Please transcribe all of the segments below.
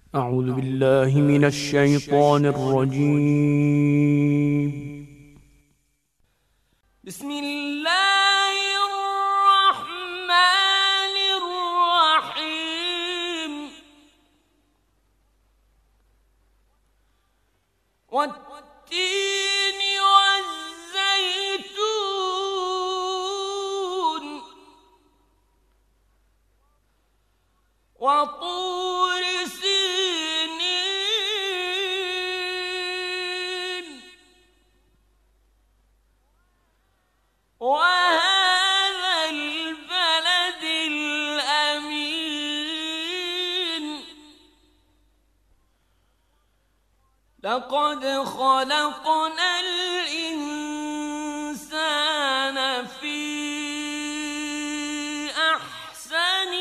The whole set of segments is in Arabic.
أعوذ بالله من الشيطان الرجيم. بسم الله الرحمن الرحيم. والتين والزيتون وطور سينين وهذا البلد الأمين. لقد خلقنا الإنسان في أحسن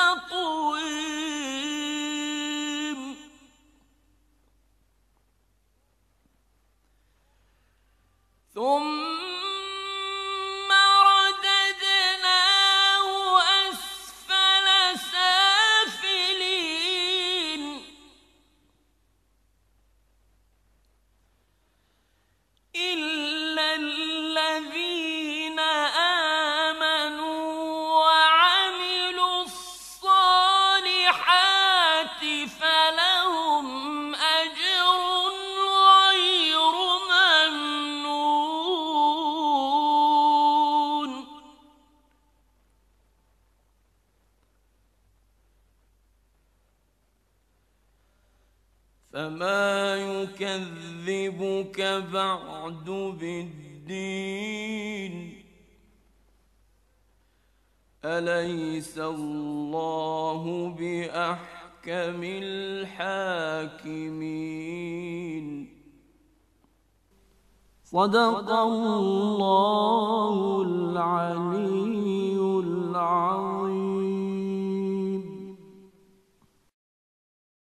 تقويم. ثم رددناه أسفل سافلين. إلا الذين آمنوا وعملوا الصالحات فلهم أجر غير ممنون. فما يكذبك بعد بالدين. أليس الله بأحكم الحاكمين. صدق الله